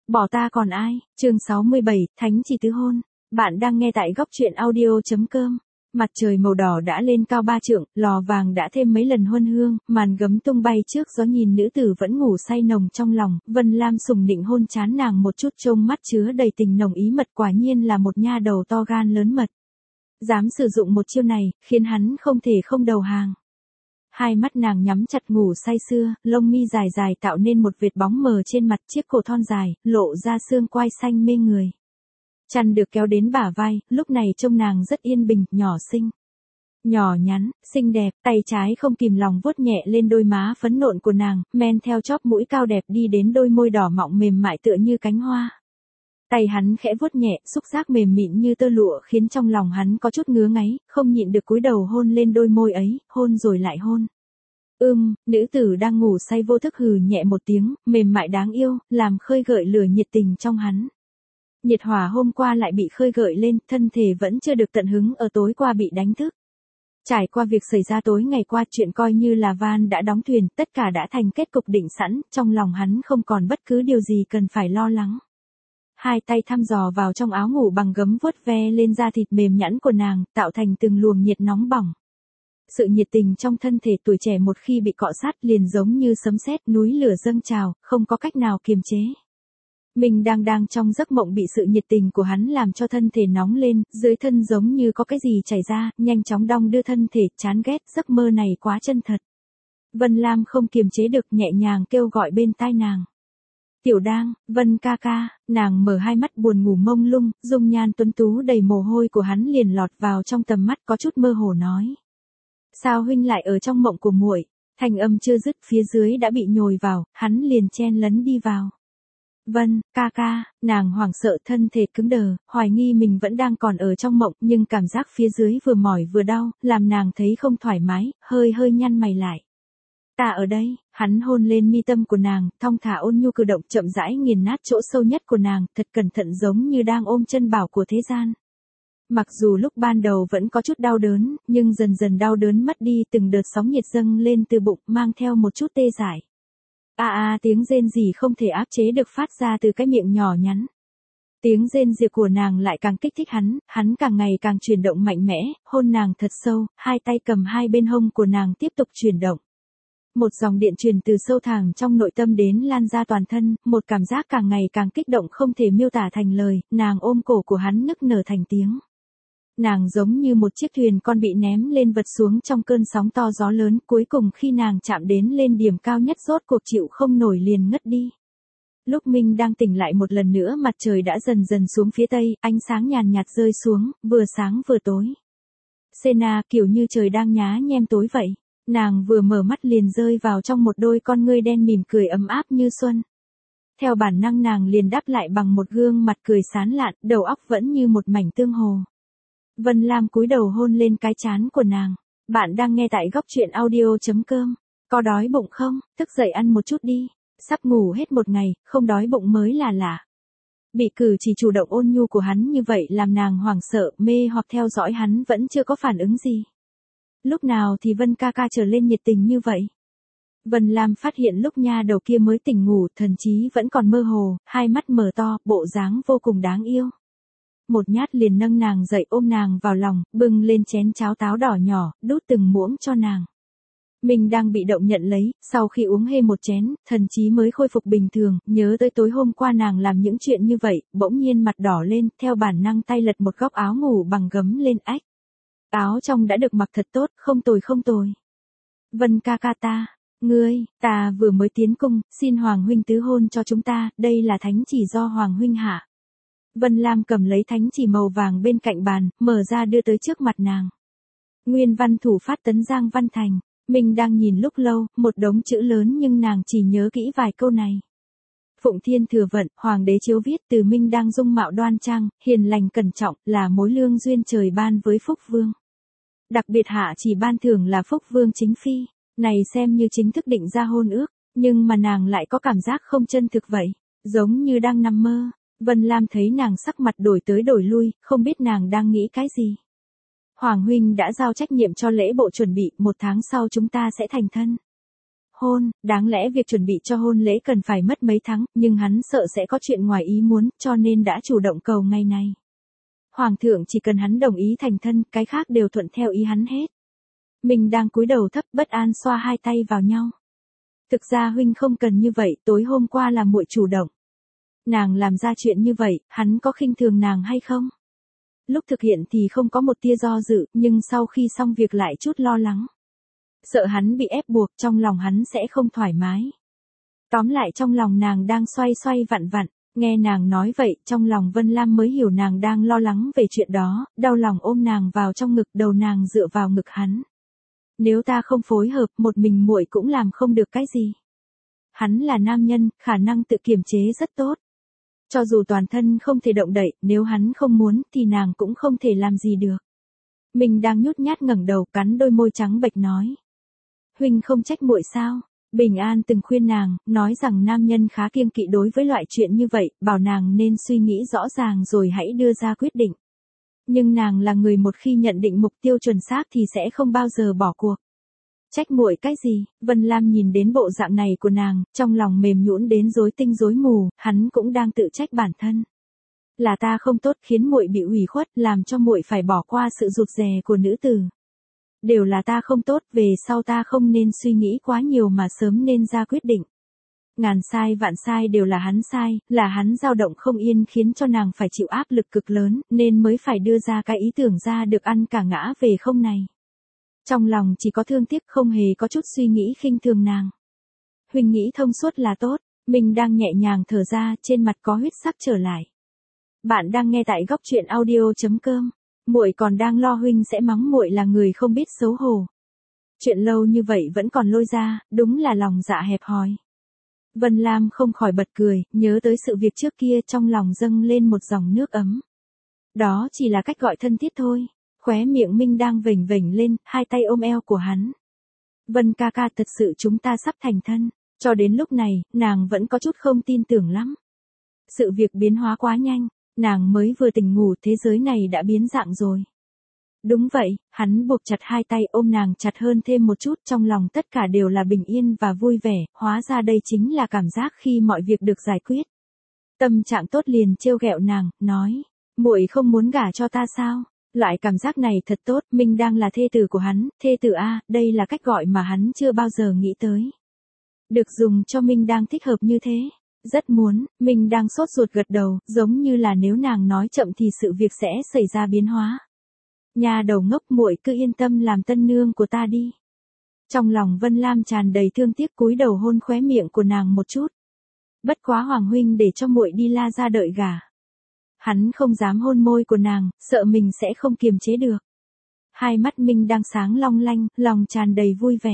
Bỏ ta còn ai, chương 67, Thánh chỉ tứ hôn. Bạn đang nghe tại góc truyện audio.com. Mặt trời màu đỏ đã lên cao 3 trượng, lò vàng đã thêm mấy lần huân hương, màn gấm tung bay trước gió nhìn nữ tử vẫn ngủ say nồng trong lòng, Vân Lam sùng nịnh hôn chán nàng một chút trông mắt chứa đầy tình nồng ý mật quả nhiên là một nha đầu to gan lớn mật. Dám sử dụng một chiêu này, khiến hắn không thể không đầu hàng. Hai mắt nàng nhắm chặt ngủ say sưa, lông mi dài dài tạo nên một vệt bóng mờ trên mặt chiếc cổ thon dài, lộ ra xương quai xanh mê người. Chăn được kéo đến bả vai, lúc này trông nàng rất yên bình, nhỏ xinh. Nhỏ nhắn, xinh đẹp, tay trái không kìm lòng vuốt nhẹ lên đôi má phấn nộn của nàng, men theo chóp mũi cao đẹp đi đến đôi môi đỏ mọng mềm mại tựa như cánh hoa. Tay hắn khẽ vuốt nhẹ, xúc giác mềm mịn như tơ lụa khiến trong lòng hắn có chút ngứa ngáy, không nhịn được cúi đầu hôn lên đôi môi ấy, hôn rồi lại hôn. Nữ tử đang ngủ say vô thức hừ nhẹ một tiếng, mềm mại đáng yêu, làm khơi gợi lửa nhiệt tình trong hắn. Nhiệt hỏa hôm qua lại bị khơi gợi lên, thân thể vẫn chưa được tận hứng ở tối qua bị đánh thức. Trải qua việc xảy ra tối ngày qua, chuyện coi như là van đã đóng thuyền, tất cả đã thành kết cục định sẵn, trong lòng hắn không còn bất cứ điều gì cần phải lo lắng. Hai tay thăm dò vào trong áo ngủ bằng gấm vuốt ve lên da thịt mềm nhẵn của nàng, tạo thành từng luồng nhiệt nóng bỏng. Sự nhiệt tình trong thân thể tuổi trẻ một khi bị cọ sát liền giống như sấm sét, núi lửa dâng trào, không có cách nào kiềm chế. Mình đang trong giấc mộng bị sự nhiệt tình của hắn làm cho thân thể nóng lên, dưới thân giống như có cái gì chảy ra, nhanh chóng đong đưa thân thể, chán ghét, giấc mơ này quá chân thật. Vân Lam không kiềm chế được, nhẹ nhàng kêu gọi bên tai nàng. Tiểu Đang, Vân ca ca, nàng mở hai mắt buồn ngủ mông lung, dung nhan tuấn tú đầy mồ hôi của hắn liền lọt vào trong tầm mắt, có chút mơ hồ nói. Sao huynh lại ở trong mộng của muội? Thanh âm chưa dứt, phía dưới đã bị nhồi vào, hắn liền chen lấn đi vào. Vân, ca ca, nàng hoảng sợ thân thể cứng đờ, hoài nghi mình vẫn đang còn ở trong mộng, nhưng cảm giác phía dưới vừa mỏi vừa đau, làm nàng thấy không thoải mái, hơi nhăn mày lại. Ta ở đây, hắn hôn lên mi tâm của nàng, thong thả ôn nhu cử động chậm rãi nghiền nát chỗ sâu nhất của nàng, thật cẩn thận giống như đang ôm chân bảo của thế gian. Mặc dù lúc ban đầu vẫn có chút đau đớn, nhưng dần dần đau đớn mất đi, từng đợt sóng nhiệt dâng lên từ bụng, mang theo một chút tê dại. Tiếng rên rỉ không thể áp chế được phát ra từ cái miệng nhỏ nhắn. Tiếng rên rỉ của nàng lại càng kích thích hắn càng ngày càng chuyển động mạnh mẽ, hôn nàng thật sâu, hai tay cầm hai bên hông của nàng tiếp tục chuyển động. Một dòng điện truyền từ sâu thẳm trong nội tâm đến lan ra toàn thân, một cảm giác càng ngày càng kích động không thể miêu tả thành lời, nàng ôm cổ của hắn nức nở thành tiếng. Nàng giống như một chiếc thuyền con bị ném lên vật xuống trong cơn sóng to gió lớn, cuối cùng khi nàng chạm đến lên điểm cao nhất rốt cuộc chịu không nổi liền ngất đi. Lúc Minh đang tỉnh lại một lần nữa, mặt trời đã dần dần xuống phía tây, ánh sáng nhàn nhạt rơi xuống, vừa sáng vừa tối. Sena kiểu như trời đang nhá nhem tối vậy. Nàng vừa mở mắt liền rơi vào trong một đôi con ngươi đen mỉm cười ấm áp như xuân. Theo bản năng nàng liền đáp lại bằng một gương mặt cười sán lạn, đầu óc vẫn như một mảnh tương hồ. Vân Lam cúi đầu hôn lên cái trán của nàng. Bạn đang nghe tại góc truyện audio.com. Có đói bụng không? Thức dậy ăn một chút đi. Sắp ngủ hết một ngày, không đói bụng mới là lạ. Bị cử chỉ chủ động ôn nhu của hắn như vậy làm nàng hoảng sợ, mê hoặc theo dõi hắn vẫn chưa có phản ứng gì. Lúc nào thì Vân ca ca trở lên nhiệt tình như vậy? Vân Lam phát hiện lúc nha đầu kia mới tỉnh ngủ, thần trí vẫn còn mơ hồ, hai mắt mở to, bộ dáng vô cùng đáng yêu. Một nhát liền nâng nàng dậy, ôm nàng vào lòng, bưng lên chén cháo táo đỏ nhỏ, đút từng muỗng cho nàng. Mình đang bị động nhận lấy, sau khi uống hê một chén, thần trí mới khôi phục bình thường, nhớ tới tối hôm qua nàng làm những chuyện như vậy, bỗng nhiên mặt đỏ lên, theo bản năng tay lật một góc áo ngủ bằng gấm lên ách. Áo trong đã được mặc thật tốt, không tồi. Vân ca ca ta vừa mới tiến cung, xin Hoàng huynh tứ hôn cho chúng ta, đây là thánh chỉ do Hoàng huynh hạ. Vân Lam cầm lấy thánh chỉ màu vàng bên cạnh bàn, mở ra đưa tới trước mặt nàng. Nguyên văn thủ phát tấn Giang Văn Thành, mình đang nhìn lúc lâu, một đống chữ lớn nhưng nàng chỉ nhớ kỹ vài câu này. Phụng Thiên Thừa Vận, Hoàng đế chiếu viết từ Minh đang dung mạo đoan trang, hiền lành cẩn trọng, là mối lương duyên trời ban với Phúc Vương. Đặc biệt hạ chỉ ban thưởng là Phúc Vương chính phi, này xem như chính thức định ra hôn ước, nhưng mà nàng lại có cảm giác không chân thực vậy, giống như đang nằm mơ. Vân Lam thấy nàng sắc mặt đổi tới đổi lui, không biết nàng đang nghĩ cái gì. Hoàng huynh đã giao trách nhiệm cho lễ bộ chuẩn bị, 1 tháng sau chúng ta sẽ thành thân. Hôn, đáng lẽ việc chuẩn bị cho hôn lễ cần phải mất mấy tháng, nhưng hắn sợ sẽ có chuyện ngoài ý muốn, cho nên đã chủ động cầu ngày này. Hoàng thượng chỉ cần hắn đồng ý thành thân, cái khác đều thuận theo ý hắn hết. Mình đang cúi đầu thấp bất an xoa hai tay vào nhau. Thực ra huynh không cần như vậy, tối hôm qua là muội chủ động. Nàng làm ra chuyện như vậy, hắn có khinh thường nàng hay không? Lúc thực hiện thì không có một tia do dự, nhưng sau khi xong việc lại chút lo lắng. Sợ hắn bị ép buộc, trong lòng hắn sẽ không thoải mái. Tóm lại trong lòng nàng đang xoay xoay vặn vặn, nghe nàng nói vậy, trong lòng Vân Lam mới hiểu nàng đang lo lắng về chuyện đó, đau lòng ôm nàng vào trong ngực, đầu nàng dựa vào ngực hắn. Nếu ta không phối hợp, một mình muội cũng làm không được cái gì. Hắn là nam nhân, khả năng tự kiềm chế rất tốt. Cho dù toàn thân không thể động đậy, nếu hắn không muốn thì nàng cũng không thể làm gì được. Mình đang nhút nhát ngẩng đầu, cắn đôi môi trắng bệch nói. Huynh không trách muội sao? Bình An từng khuyên nàng, nói rằng nam nhân khá kiêng kỵ đối với loại chuyện như vậy, bảo nàng nên suy nghĩ rõ ràng rồi hãy đưa ra quyết định. Nhưng nàng là người một khi nhận định mục tiêu chuẩn xác thì sẽ không bao giờ bỏ cuộc. Trách muội cái gì? Vân Lam nhìn đến bộ dạng này của nàng, trong lòng mềm nhũn đến rối tinh rối mù, hắn cũng đang tự trách bản thân. Là ta không tốt khiến muội bị ủy khuất, làm cho muội phải bỏ qua sự rụt rè của nữ tử. Đều là ta không tốt, về sau ta không nên suy nghĩ quá nhiều mà sớm nên ra quyết định. Ngàn sai vạn sai đều là hắn dao động không yên khiến cho nàng phải chịu áp lực cực lớn, nên mới phải đưa ra cái ý tưởng ra được ăn cả ngã về không này. Trong lòng chỉ có thương tiếc, không hề có chút suy nghĩ khinh thường nàng. Huynh nghĩ thông suốt là tốt, mình đang nhẹ nhàng thở ra, trên mặt có huyết sắc trở lại. Bạn đang nghe tại góc truyện audio.com. Muội còn đang lo huynh sẽ mắng muội là người không biết xấu hổ. Chuyện lâu như vậy vẫn còn lôi ra, đúng là lòng dạ hẹp hòi. Vân Lam không khỏi bật cười, nhớ tới sự việc trước kia, trong lòng dâng lên một dòng nước ấm. Đó chỉ là cách gọi thân thiết thôi. Khóe miệng Minh đang vểnh vểnh lên, hai tay ôm eo của hắn. Vân ca ca, thật sự chúng ta sắp thành thân. Cho đến lúc này, nàng vẫn có chút không tin tưởng lắm. Sự việc biến hóa quá nhanh, nàng mới vừa tỉnh ngủ, thế giới này đã biến dạng rồi. Đúng vậy, hắn buộc chặt hai tay ôm nàng chặt hơn thêm một chút, trong lòng tất cả đều là bình yên và vui vẻ, hóa ra đây chính là cảm giác khi mọi việc được giải quyết. Tâm trạng tốt liền trêu ghẹo nàng, nói, muội không muốn gả cho ta sao? Loại cảm giác này thật tốt, mình đang là thê tử của hắn, thê tử a, đây là cách gọi mà hắn chưa bao giờ nghĩ tới. Được dùng cho mình đang thích hợp như thế. Rất muốn, mình đang sốt ruột gật đầu, giống như là nếu nàng nói chậm thì sự việc sẽ xảy ra biến hóa. Nhà đầu ngốc, muội cứ yên tâm làm tân nương của ta đi. Trong lòng Vân Lam tràn đầy thương tiếc, cúi đầu hôn khóe miệng của nàng một chút. Bất quá Hoàng huynh để cho muội đi La gia đợi gả. Hắn không dám hôn môi của nàng, sợ mình sẽ không kiềm chế được. Hai mắt Minh đang sáng long lanh, lòng tràn đầy vui vẻ.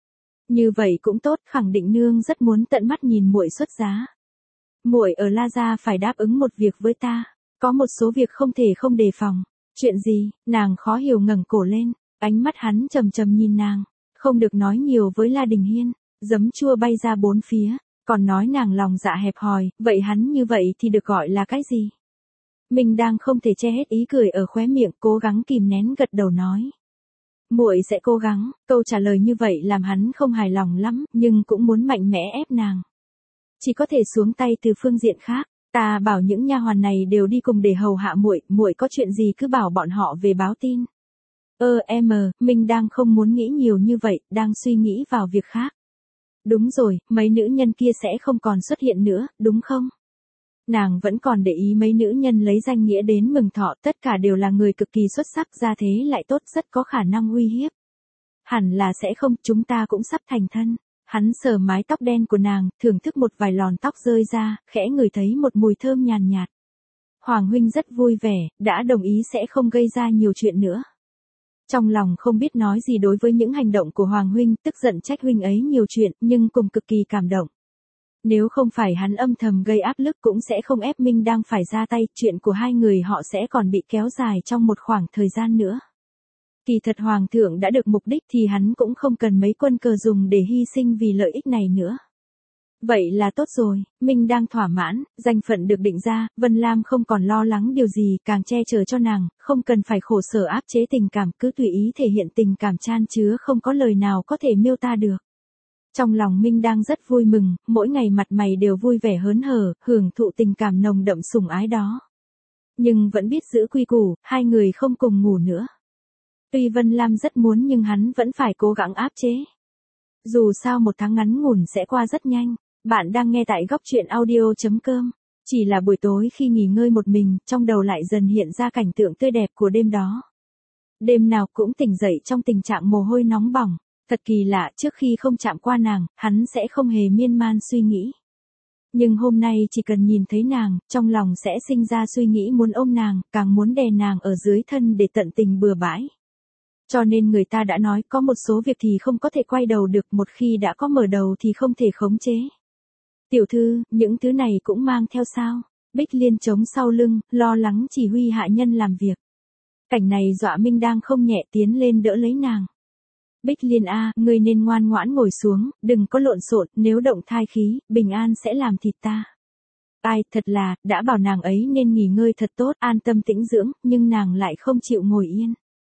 Như vậy cũng tốt, khẳng định nương rất muốn tận mắt nhìn muội xuất giá. Muội ở La gia phải đáp ứng một việc với ta, có một số việc không thể không đề phòng. Chuyện gì? Nàng khó hiểu ngẩng cổ lên, ánh mắt hắn trầm trầm nhìn nàng, không được nói nhiều với La Đình Hiên, giấm chua bay ra bốn phía, còn nói nàng lòng dạ hẹp hòi, vậy hắn như vậy thì được gọi là cái gì? Mình đang không thể che hết ý cười ở khóe miệng, cố gắng kìm nén gật đầu nói. Muội sẽ cố gắng, câu trả lời như vậy làm hắn không hài lòng lắm, nhưng cũng muốn mạnh mẽ ép nàng. Chỉ có thể xuống tay từ phương diện khác, ta bảo những nha hoàn này đều đi cùng để hầu hạ muội, muội có chuyện gì cứ bảo bọn họ về báo tin. Mình đang không muốn nghĩ nhiều như vậy, đang suy nghĩ vào việc khác. Đúng rồi, mấy nữ nhân kia sẽ không còn xuất hiện nữa, đúng không? Nàng vẫn còn để ý mấy nữ nhân lấy danh nghĩa đến mừng thọ, tất cả đều là người cực kỳ xuất sắc, gia thế lại tốt, rất có khả năng uy hiếp. Hẳn là sẽ không, chúng ta cũng sắp thành thân. Hắn sờ mái tóc đen của nàng, thưởng thức một vài lọn tóc rơi ra, khẽ ngửi thấy một mùi thơm nhàn nhạt. Hoàng huynh rất vui vẻ, đã đồng ý sẽ không gây ra nhiều chuyện nữa. Trong lòng không biết nói gì đối với những hành động của Hoàng huynh, tức giận trách huynh ấy nhiều chuyện, nhưng cùng cực kỳ cảm động. Nếu không phải hắn âm thầm gây áp lực cũng sẽ không ép Minh đang phải ra tay, chuyện của hai người họ sẽ còn bị kéo dài trong một khoảng thời gian nữa. Kỳ thật Hoàng thượng đã được mục đích thì hắn cũng không cần mấy quân cờ dùng để hy sinh vì lợi ích này nữa. Vậy là tốt rồi, Minh đang thỏa mãn, danh phận được định ra, Vân Lam không còn lo lắng điều gì, càng che chở cho nàng, không cần phải khổ sở áp chế tình cảm, cứ tùy ý thể hiện tình cảm chan chứa không có lời nào có thể miêu tả được. Trong lòng Minh đang rất vui mừng, mỗi ngày mặt mày đều vui vẻ hớn hở, hưởng thụ tình cảm nồng đậm sủng ái đó. Nhưng vẫn biết giữ quy củ, hai người không cùng ngủ nữa. Tuy Vân Lam rất muốn nhưng hắn vẫn phải cố gắng áp chế. Dù sao một tháng ngắn ngủn sẽ qua rất nhanh. Bạn đang nghe tại góc truyện audio.com. Chỉ là buổi tối khi nghỉ ngơi một mình, trong đầu lại dần hiện ra cảnh tượng tươi đẹp của đêm đó. Đêm nào cũng tỉnh dậy trong tình trạng mồ hôi nóng bỏng. Thật kỳ lạ, trước khi không chạm qua nàng, hắn sẽ không hề miên man suy nghĩ. Nhưng hôm nay chỉ cần nhìn thấy nàng, trong lòng sẽ sinh ra suy nghĩ muốn ôm nàng, càng muốn đè nàng ở dưới thân để tận tình bừa bãi. Cho nên người ta đã nói có một số việc thì không có thể quay đầu được, một khi đã có mở đầu thì không thể khống chế. Tiểu thư, những thứ này cũng mang theo sao? Bích Liên chống sau lưng, lo lắng chỉ huy hạ nhân làm việc. Cảnh này dọa Minh đang không nhẹ tiến lên đỡ lấy nàng. Bích Liên a, ngươi nên ngoan ngoãn ngồi xuống, đừng có lộn xộn, nếu động thai khí, Bình An sẽ làm thịt ta. Ai, thật là, đã bảo nàng ấy nên nghỉ ngơi thật tốt, an tâm tĩnh dưỡng, nhưng nàng lại không chịu ngồi yên.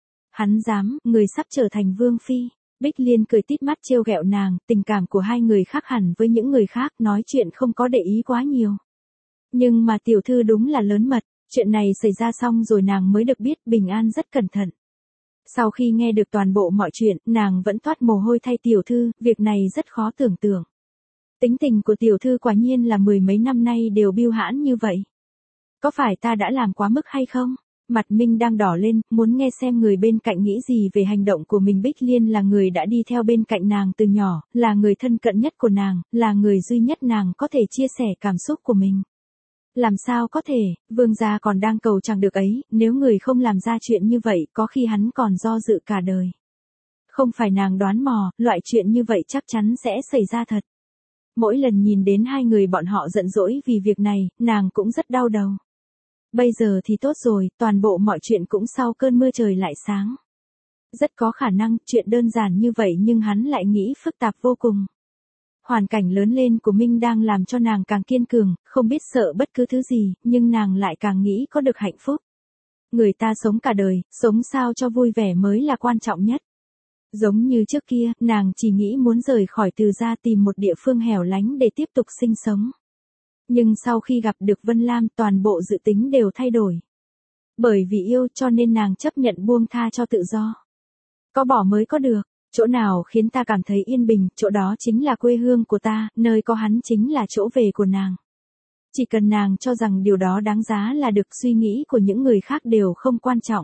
Hắn dám, người sắp trở thành vương phi. Bích Liên cười tít mắt trêu ghẹo nàng, tình cảm của hai người khác hẳn với những người khác, nói chuyện không có để ý quá nhiều. Nhưng mà tiểu thư đúng là lớn mật, chuyện này xảy ra xong rồi nàng mới được biết Bình An rất cẩn thận. Sau khi nghe được toàn bộ mọi chuyện, nàng vẫn toát mồ hôi thay tiểu thư, việc này rất khó tưởng tượng. Tính tình của tiểu thư quả nhiên là mười mấy năm nay đều biêu hãn như vậy. Có phải ta đã làm quá mức hay không? Mặt Minh đang đỏ lên, muốn nghe xem người bên cạnh nghĩ gì về hành động của mình. Bích Liên là người đã đi theo bên cạnh nàng từ nhỏ, là người thân cận nhất của nàng, là người duy nhất nàng có thể chia sẻ cảm xúc của mình. Làm sao có thể, vương gia còn đang cầu chẳng được ấy, nếu người không làm ra chuyện như vậy có khi hắn còn do dự cả đời. Không phải nàng đoán mò, loại chuyện như vậy chắc chắn sẽ xảy ra thật. Mỗi lần nhìn đến hai người bọn họ giận dỗi vì việc này, nàng cũng rất đau đầu. Bây giờ thì tốt rồi, toàn bộ mọi chuyện cũng sau cơn mưa trời lại sáng. Rất có khả năng, chuyện đơn giản như vậy nhưng hắn lại nghĩ phức tạp vô cùng. Hoàn cảnh lớn lên của Minh đang làm cho nàng càng kiên cường, không biết sợ bất cứ thứ gì, nhưng nàng lại càng nghĩ có được hạnh phúc. Người ta sống cả đời, sống sao cho vui vẻ mới là quan trọng nhất. Giống như trước kia, nàng chỉ nghĩ muốn rời khỏi Từ gia tìm một địa phương hẻo lánh để tiếp tục sinh sống. Nhưng sau khi gặp được Vân Lam, toàn bộ dự tính đều thay đổi. Bởi vì yêu cho nên nàng chấp nhận buông tha cho tự do. Có bỏ mới có được, chỗ nào khiến ta cảm thấy yên bình, chỗ đó chính là quê hương của ta, nơi có hắn chính là chỗ về của nàng. Chỉ cần nàng cho rằng điều đó đáng giá là được, suy nghĩ của những người khác đều không quan trọng.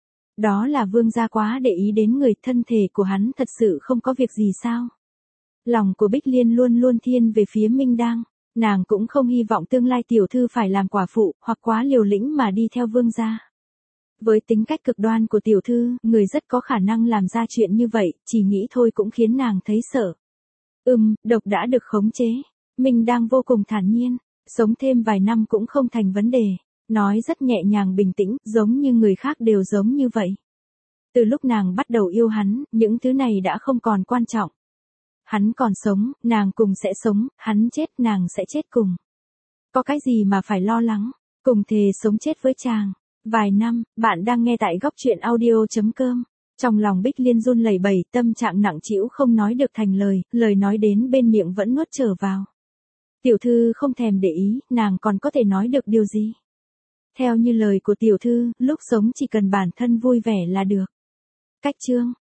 Đó là vương gia quá để ý đến người, thân thể của hắn thật sự không có việc gì sao. Lòng của Bích Liên luôn luôn thiên về phía Minh Đang. Nàng cũng không hy vọng tương lai tiểu thư phải làm quả phụ, hoặc quá liều lĩnh mà đi theo vương gia. Với tính cách cực đoan của tiểu thư, người rất có khả năng làm ra chuyện như vậy, chỉ nghĩ thôi cũng khiến nàng thấy sợ. Độc đã được khống chế. Mình đang vô cùng thản nhiên, sống thêm vài năm cũng không thành vấn đề. Nói rất nhẹ nhàng bình tĩnh, giống như người khác đều giống như vậy. Từ lúc nàng bắt đầu yêu hắn, những thứ này đã không còn quan trọng. Hắn còn sống, nàng cùng sẽ sống, hắn chết, nàng sẽ chết cùng. Có cái gì mà phải lo lắng, cùng thề sống chết với chàng. Vài năm, bạn đang nghe tại góc truyện audio.com. Trong lòng Bích Liên run lẩy bẩy, tâm trạng nặng trĩu không nói được thành lời, lời nói đến bên miệng vẫn nuốt trở vào. Tiểu thư không thèm để ý, nàng còn có thể nói được điều gì? Theo như lời của tiểu thư, lúc sống chỉ cần bản thân vui vẻ là được. Cách chương